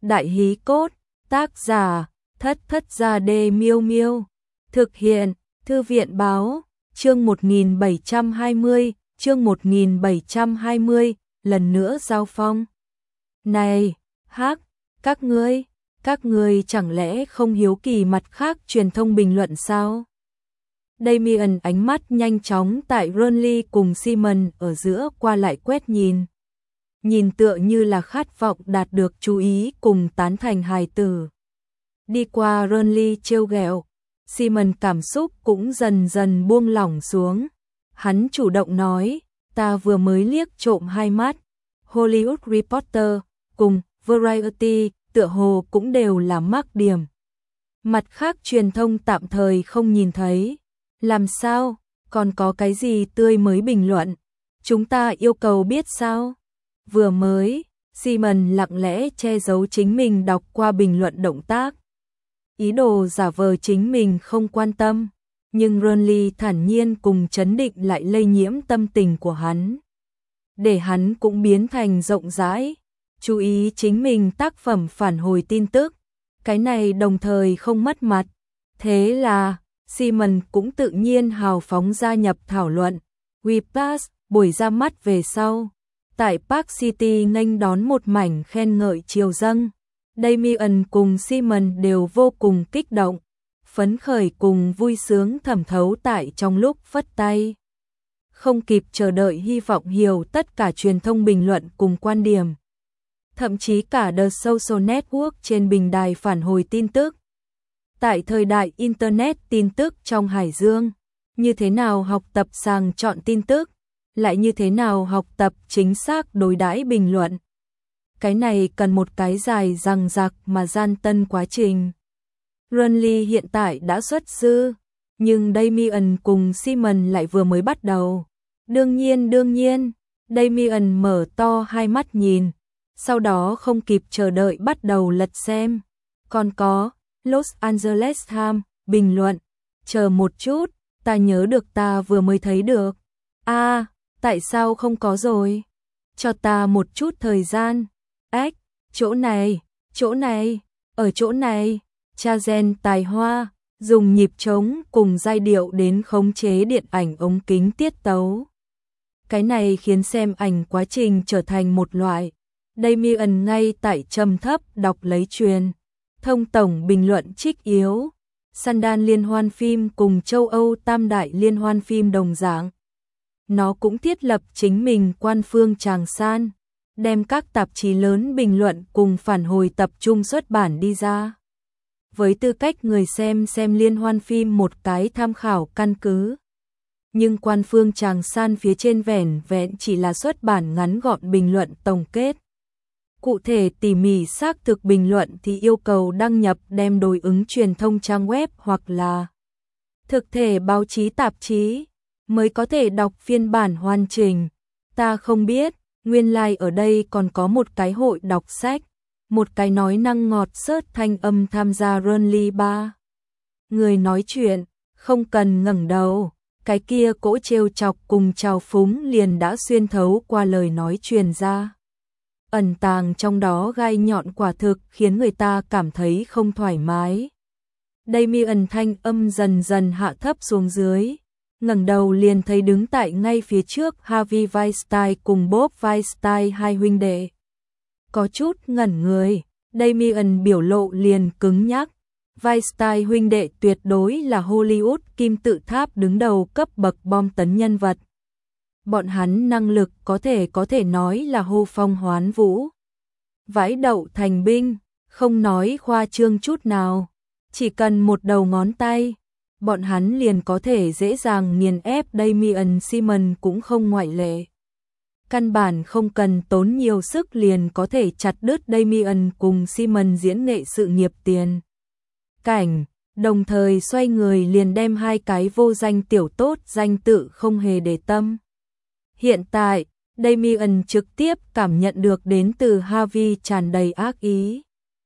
Đại hí cốt, tác giả, Thất Thất Gia Đê Miêu Miêu. Thực hiện, Thư viện báo, chương 1720, chương 1720, lần nữa giao phong. Này, các ngươi chẳng lẽ không hiếu kỳ mặt khác truyền thông bình luận sao? Damien ánh mắt nhanh chóng tại Ronly cùng Simon ở giữa qua lại quét nhìn tựa như là khát vọng đạt được chú ý cùng tán thành hài tử. Đi qua Ronly trêu ghẹo, Simon cảm xúc cũng dần dần buông lỏng xuống. Hắn chủ động nói, ta vừa mới liếc trộm hai mắt, Hollywood Reporter cùng Variety tựa hồ cũng đều là mắc điểm. Mặt khác truyền thông tạm thời không nhìn thấy. Làm sao, còn có cái gì tươi mới bình luận? Chúng ta yêu cầu biết sao? Vừa mới, Simon lặng lẽ che giấu chính mình đọc qua bình luận động tác. Ý đồ giả vờ chính mình không quan tâm, nhưng Ronly thản nhiên cùng chấn định lại lây nhiễm tâm tình của hắn. Để hắn cũng biến thành rộng rãi, chú ý chính mình tác phẩm phản hồi tin tức. Cái này đồng thời không mất mặt. Thế là Simon cũng tự nhiên hào phóng gia nhập thảo luận. Whiplash, buổi ra mắt về sau. Tại Park City nghênh đón một mảnh khen ngợi triều dâng. Damien cùng Simon đều vô cùng kích động, phấn khởi cùng vui sướng thẩm thấu tại trong lúc phất tay. Không kịp chờ đợi hy vọng hiểu tất cả truyền thông bình luận cùng quan điểm. Thậm chí cả The Social Network trên bình đài phản hồi tin tức. Tại thời đại Internet tin tức trong Hải Dương, như thế nào học tập sàng chọn tin tức, lại như thế nào học tập chính xác đối đãi bình luận. Cái này cần một cái dài dằng dặc mà gian tân quá trình. Ronly hiện tại đã xuất sư, nhưng Damien cùng Simon lại vừa mới bắt đầu. Đương nhiên, Damien mở to hai mắt nhìn, sau đó không kịp chờ đợi bắt đầu lật xem. Còn có Los Angeles Times bình luận, chờ một chút, ta nhớ được ta vừa mới thấy được. Tại sao không có rồi? Cho ta một chút thời gian. Chỗ này, ở chỗ này, cha gen tài hoa, dùng nhịp trống cùng giai điệu đến khống chế điện ảnh ống kính tiết tấu. Cái này khiến xem ảnh quá trình trở thành một loại. Damien ngay tại trầm thấp đọc lấy truyền thông tổng bình luận trích yếu. Sundance liên hoan phim cùng châu Âu tam đại liên hoan phim đồng dạng. Nó cũng thiết lập chính mình quan phương tràng san, đem các tạp chí lớn bình luận cùng phản hồi tập trung xuất bản đi ra. Với tư cách người xem liên hoan phim một cái tham khảo căn cứ. Nhưng quan phương tràng san phía trên vẻn vẹn chỉ là xuất bản ngắn gọn bình luận tổng kết. Cụ thể tỉ mỉ xác thực bình luận thì yêu cầu đăng nhập đem đối ứng truyền thông trang web hoặc là thực thể báo chí tạp chí mới có thể đọc phiên bản hoàn chỉnh. Ta không biết, nguyên lai ở đây còn có một cái hội đọc sách, một cái nói năng ngọt xớt thanh âm tham gia Ronly 3. Người nói chuyện, không cần ngẩng đầu, cái kia cỗ trêu chọc cùng trào phúng liền đã xuyên thấu qua lời nói truyền ra. Ẩn tàng trong đó gai nhọn quả thực khiến người ta cảm thấy không thoải mái. Damien thanh âm dần dần hạ thấp xuống dưới, ngẩng đầu liền thấy đứng tại ngay phía trước Harvey Weinstein cùng Bob Weinstein hai huynh đệ. Có chút ngẩn người, Damien biểu lộ liền cứng nhắc. Weinstein huynh đệ tuyệt đối là Hollywood kim tự tháp đứng đầu cấp bậc bom tấn nhân vật. Bọn hắn năng lực có thể nói là hô phong hoán vũ. Vãi đậu thành binh, không nói khoa trương chút nào. Chỉ cần một đầu ngón tay, bọn hắn liền có thể dễ dàng nghiền ép. Damien Simon cũng không ngoại lệ. Căn bản không cần tốn nhiều sức liền có thể chặt đứt Damien cùng Simon diễn nghệ sự nghiệp tiền cảnh, đồng thời xoay người liền đem hai cái vô danh tiểu tốt danh tự không hề để tâm. Hiện tại, Damien trực tiếp cảm nhận được đến từ Harvey tràn đầy ác ý.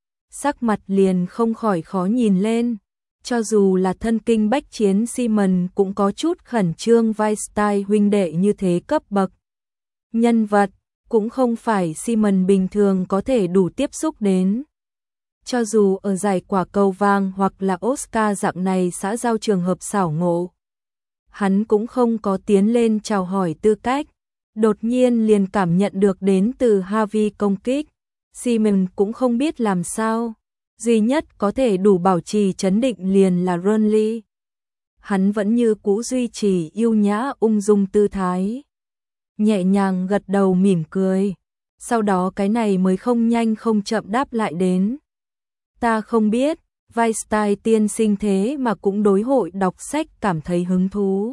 Sắc mặt liền không khỏi khó nhìn lên, cho dù là thân kinh bách chiến Simon cũng có chút khẩn trương. Weinstein huynh đệ như thế cấp bậc nhân vật, cũng không phải Simon bình thường có thể đủ tiếp xúc đến. Cho dù ở giải quả cầu vàng hoặc là Oscar dạng này xã giao trường hợp xảo ngộ, hắn cũng không có tiến lên chào hỏi tư cách. Đột nhiên liền cảm nhận được đến từ Harvey công kích. Simon cũng không biết làm sao. Duy nhất có thể đủ bảo trì trấn định liền là Ronly. Hắn vẫn như cũ duy trì yêu nhã ung dung tư thái. Nhẹ nhàng gật đầu mỉm cười. Sau đó cái này mới không nhanh không chậm đáp lại đến. Ta không biết, Weinstein tiên sinh thế mà cũng đối hội đọc sách cảm thấy hứng thú.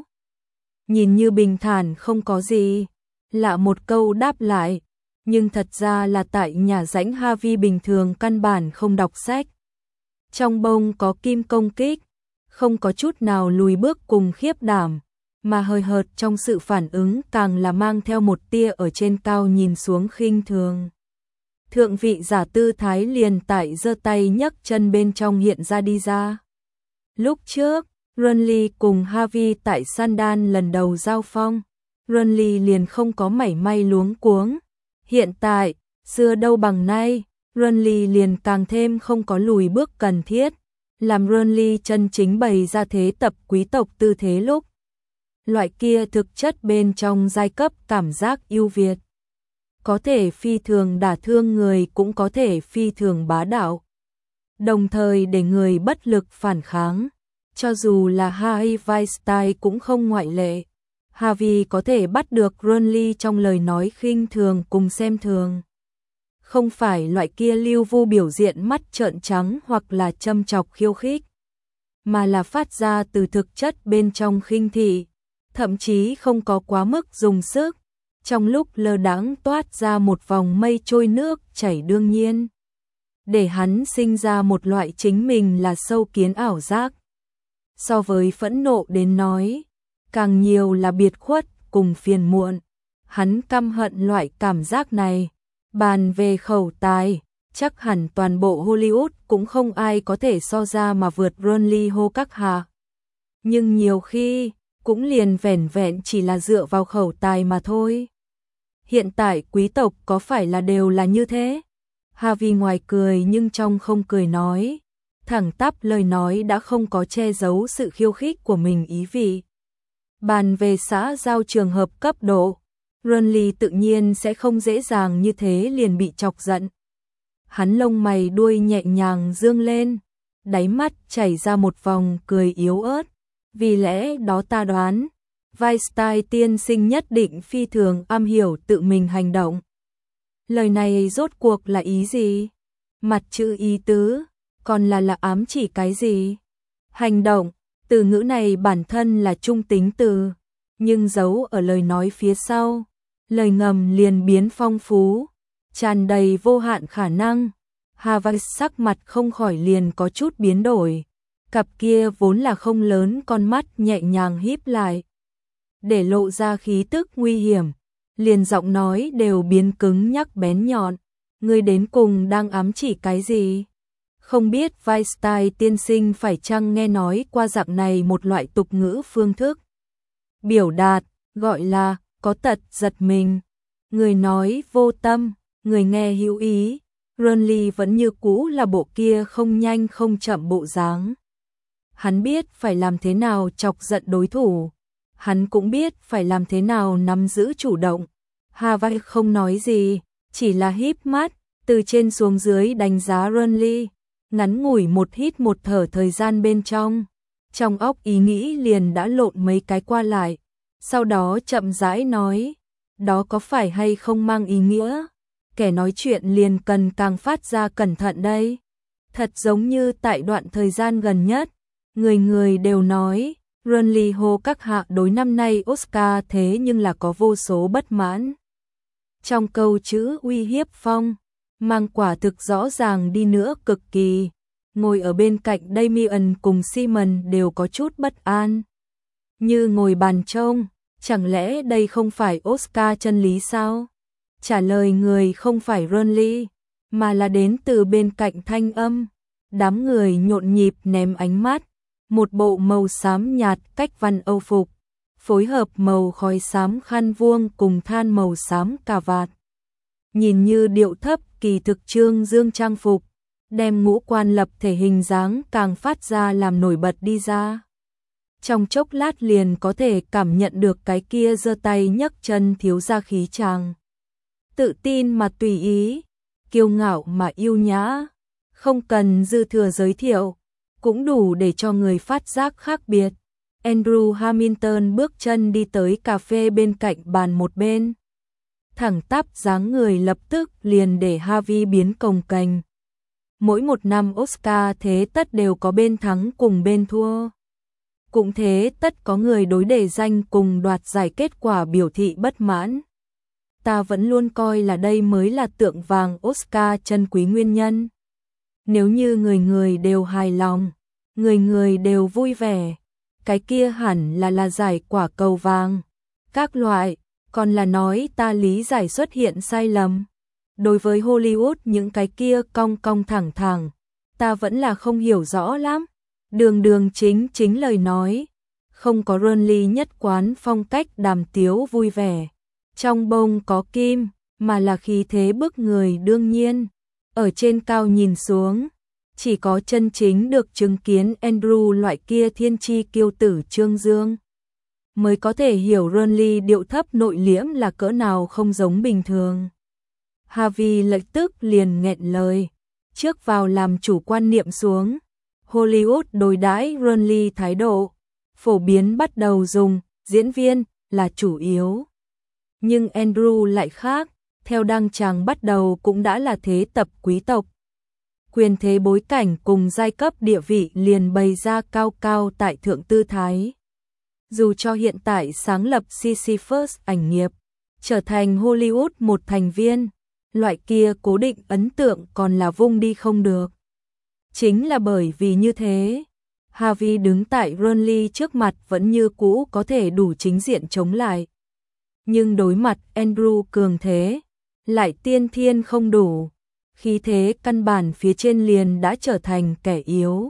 Nhìn như bình thản không có gì, lạ một câu đáp lại, nhưng thật ra là tại nhà rãnh Harvey bình thường căn bản không đọc sách. Trong bông có kim công kích, không có chút nào lùi bước cùng khiếp đảm, mà hơi hợt trong sự phản ứng càng là mang theo một tia ở trên cao nhìn xuống khinh thường. Thượng vị giả tư thái liền tại giơ tay nhấc chân bên trong hiện ra đi ra. Lúc trước, Ronly cùng Harvey tại Sandan lần đầu giao phong, Ronly liền không có mảy may luống cuống. Hiện tại, xưa đâu bằng nay, Ronly liền càng thêm không có lùi bước cần thiết, làm Ronly chân chính bày ra thế tập quý tộc tư thế lúc. Loại kia thực chất bên trong giai cấp cảm giác ưu việt. Có thể phi thường đả thương người cũng có thể phi thường bá đạo. Đồng thời để người bất lực phản kháng. Cho dù là Harvey Weinstein cũng không ngoại lệ. Harvey có thể bắt được Ronly trong lời nói khinh thường cùng xem thường. Không phải loại kia lưu vu biểu diện mắt trợn trắng hoặc là châm chọc khiêu khích, mà là phát ra từ thực chất bên trong khinh thị, thậm chí không có quá mức dùng sức. Trong lúc lơ đãng toát ra một vòng mây trôi nước chảy đương nhiên, để hắn sinh ra một loại chính mình là sâu kiến ảo giác. So với phẫn nộ đến nói, càng nhiều là biệt khuất cùng phiền muộn. Hắn căm hận loại cảm giác này. Bàn về khẩu tài, chắc hẳn toàn bộ Hollywood cũng không ai có thể so ra mà vượt Ronly hô các hạ. Nhưng nhiều khi, cũng liền vẻn vẹn chỉ là dựa vào khẩu tài mà thôi. Hiện tại quý tộc có phải là đều là như thế? Harvey ngoài cười nhưng trong không cười nói. Thẳng tắp lời nói đã không có che giấu sự khiêu khích của mình ý vị. Bàn về xã giao trường hợp cấp độ, Ronly tự nhiên sẽ không dễ dàng như thế liền bị chọc giận. Hắn lông mày đuôi nhẹ nhàng dương lên, đáy mắt chảy ra một vòng cười yếu ớt. Vì lẽ đó ta đoán, Weinstein tiên sinh nhất định phi thường am hiểu tự mình hành động. Lời này rốt cuộc là ý gì? Mặt chữ ý tứ, còn là ám chỉ cái gì? Hành động, từ ngữ này bản thân là trung tính từ, nhưng giấu ở lời nói phía sau, lời ngầm liền biến phong phú, tràn đầy vô hạn khả năng. Harvey sắc mặt không khỏi liền có chút biến đổi, cặp kia vốn là không lớn con mắt nhẹ nhàng híp lại, để lộ ra khí tức nguy hiểm, liền giọng nói đều biến cứng nhắc bén nhọn. Ngươi đến cùng đang ám chỉ cái gì? Không biết Weinstein tiên sinh phải chăng nghe nói qua dạng này một loại tục ngữ phương thức biểu đạt, gọi là có tật giật mình. Người nói vô tâm, người nghe hữu ý. Ronly vẫn như cũ là bộ kia không nhanh không chậm bộ dáng. Hắn biết phải làm thế nào chọc giận đối thủ. Hắn cũng biết phải làm thế nào nắm giữ chủ động. Harvey không nói gì, chỉ là híp mắt, từ trên xuống dưới đánh giá Ronly. Ngắn ngủi một hít một thở thời gian bên trong óc ý nghĩ liền đã lộn mấy cái qua lại, sau đó chậm rãi nói, đó có phải hay không mang ý nghĩa, kẻ nói chuyện liền cần càng phát ra cẩn thận đây. Thật giống như tại đoạn thời gian gần nhất, người người đều nói, Ronly hô các hạ đối năm nay Oscar thế nhưng là có vô số bất mãn. Trong câu chữ uy hiếp phong, mang quả thực rõ ràng đi nữa cực kỳ. Ngồi ở bên cạnh Damian cùng Simon đều có chút bất an. Như ngồi bàn trông, chẳng lẽ đây không phải Oscar chân lý sao? Trả lời người không phải Ronly, mà là đến từ bên cạnh thanh âm. Đám người nhộn nhịp ném ánh mắt, một bộ màu xám nhạt cách văn Âu phục, phối hợp màu khói xám khăn vuông cùng than màu xám cà vạt. Nhìn như điệu thấp kỳ thực trương dương trang phục, đem ngũ quan lập thể hình dáng càng phát ra làm nổi bật đi ra. Trong chốc lát liền có thể cảm nhận được cái kia giơ tay nhấc chân thiếu ra khí chàng. Tự tin mà tùy ý, kiêu ngạo mà yêu nhã, không cần dư thừa giới thiệu, cũng đủ để cho người phát giác khác biệt. Andrew Hamilton bước chân đi tới cà phê bên cạnh bàn một bên. Thẳng tắp dáng người lập tức liền để Harvey biến cồng kềnh. Mỗi một năm Oscar thế tất đều có bên thắng cùng bên thua. Cũng thế tất có người đối đề danh cùng đoạt giải kết quả biểu thị bất mãn. Ta vẫn luôn coi là đây mới là tượng vàng Oscar chân quý nguyên nhân. Nếu như người người đều hài lòng, người người đều vui vẻ, cái kia hẳn là giải quả cầu vàng. Các loại, còn là nói ta lý giải xuất hiện sai lầm. Đối với Hollywood những cái kia cong cong thẳng thẳng, ta vẫn là không hiểu rõ lắm. Đường đường chính lời nói, không có Ronly nhất quán phong cách đàm tiếu vui vẻ. Trong bông có kim, mà là khí thế bức người đương nhiên. Ở trên cao nhìn xuống, chỉ có chân chính được chứng kiến Andrew loại kia thiên chi kiêu tử trương dương, mới có thể hiểu Ronly điệu thấp nội liễm là cỡ nào không giống bình thường. Harvey lập tức liền nghẹn lời, trước vào làm chủ quan niệm xuống. Hollywood đối đãi Ronly thái độ, phổ biến bắt đầu dùng diễn viên là chủ yếu. Nhưng Andrew lại khác, theo đăng tràng bắt đầu cũng đã là thế tập quý tộc. Quyền thế bối cảnh cùng giai cấp địa vị liền bày ra cao cao tại thượng tư thái. Dù cho hiện tại sáng lập Sisyphus ảnh nghiệp, trở thành Hollywood một thành viên, loại kia cố định ấn tượng còn là vung đi không được. Chính là bởi vì như thế, Harvey đứng tại Ronly trước mặt vẫn như cũ có thể đủ chính diện chống lại. Nhưng đối mặt Andrew cường thế, lại tiên thiên không đủ, khí thế căn bản phía trên liền đã trở thành kẻ yếu.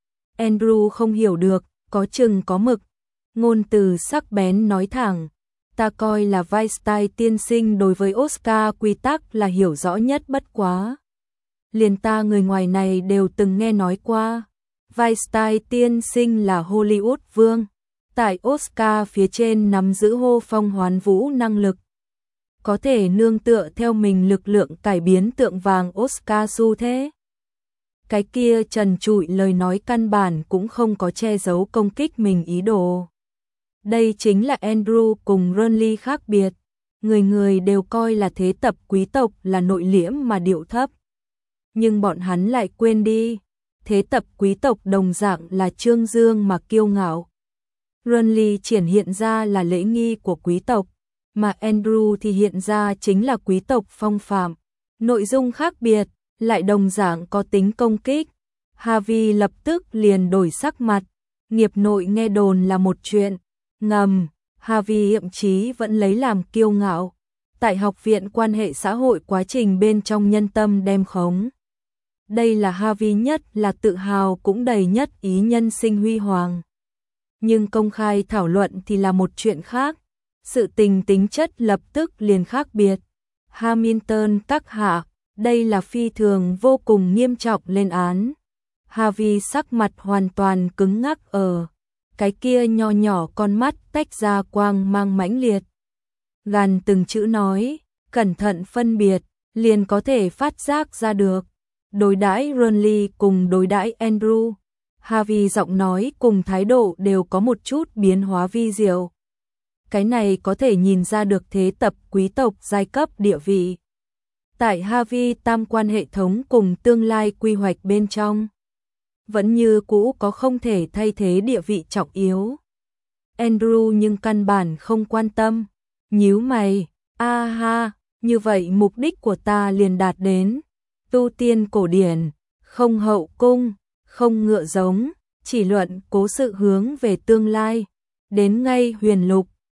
Andrew không hiểu được, có chừng có mực, ngôn từ sắc bén nói thẳng, ta coi là Weinstein tiên sinh đối với Oscar quy tắc là hiểu rõ nhất bất quá. Liền ta người ngoài này đều từng nghe nói qua, Weinstein tiên sinh là Hollywood vương, tại Oscar phía trên nắm giữ hô phong hoán vũ năng lực. Có thể nương tựa theo mình lực lượng cải biến tượng vàng Oscar xu thế. Cái kia trần trụi lời nói căn bản cũng không có che giấu công kích mình ý đồ. Đây chính là Andrew cùng Ronly khác biệt. Người người đều coi là thế tập quý tộc là nội liễm mà điệu thấp. Nhưng bọn hắn lại quên đi, thế tập quý tộc đồng dạng là trương dương mà kiêu ngạo. Ronly triển hiện ra là lễ nghi của quý tộc, mà Andrew thì hiện ra chính là quý tộc phong phạm. Nội dung khác biệt, lại đồng dạng có tính công kích. Harvey lập tức liền đổi sắc mặt, nghiệp nội nghe đồn là một chuyện ngầm, Harvey thậm chí vẫn lấy làm kiêu ngạo. Tại học viện quan hệ xã hội quá trình bên trong nhân tâm đem khống. Đây là Harvey nhất là tự hào cũng đầy nhất ý nhân sinh huy hoàng. Nhưng công khai thảo luận thì là một chuyện khác. Sự tình tính chất lập tức liền khác biệt. Hamilton các hạ, đây là phi thường vô cùng nghiêm trọng lên án. Harvey sắc mặt hoàn toàn cứng ngắc ở. Cái kia nho nhỏ con mắt tách ra quang mang mãnh liệt. Gàn từng chữ nói, cẩn thận phân biệt, liền có thể phát giác ra được. Đối đãi Ronly cùng đối đãi Andrew, Harvey giọng nói cùng thái độ đều có một chút biến hóa vi diệu. Cái này có thể nhìn ra được thế tập quý tộc giai cấp địa vị. Tại Harvey tam quan hệ thống cùng tương lai quy hoạch bên trong, vẫn như cũ có không thể thay thế địa vị trọng yếu. Andrew nhưng căn bản không quan tâm, nhíu mày, a ha, như vậy mục đích của ta liền đạt đến. Tu tiên cổ điển, không hậu cung, không ngựa giống, chỉ luận cố sự hướng về tương lai, đến ngay huyền lục,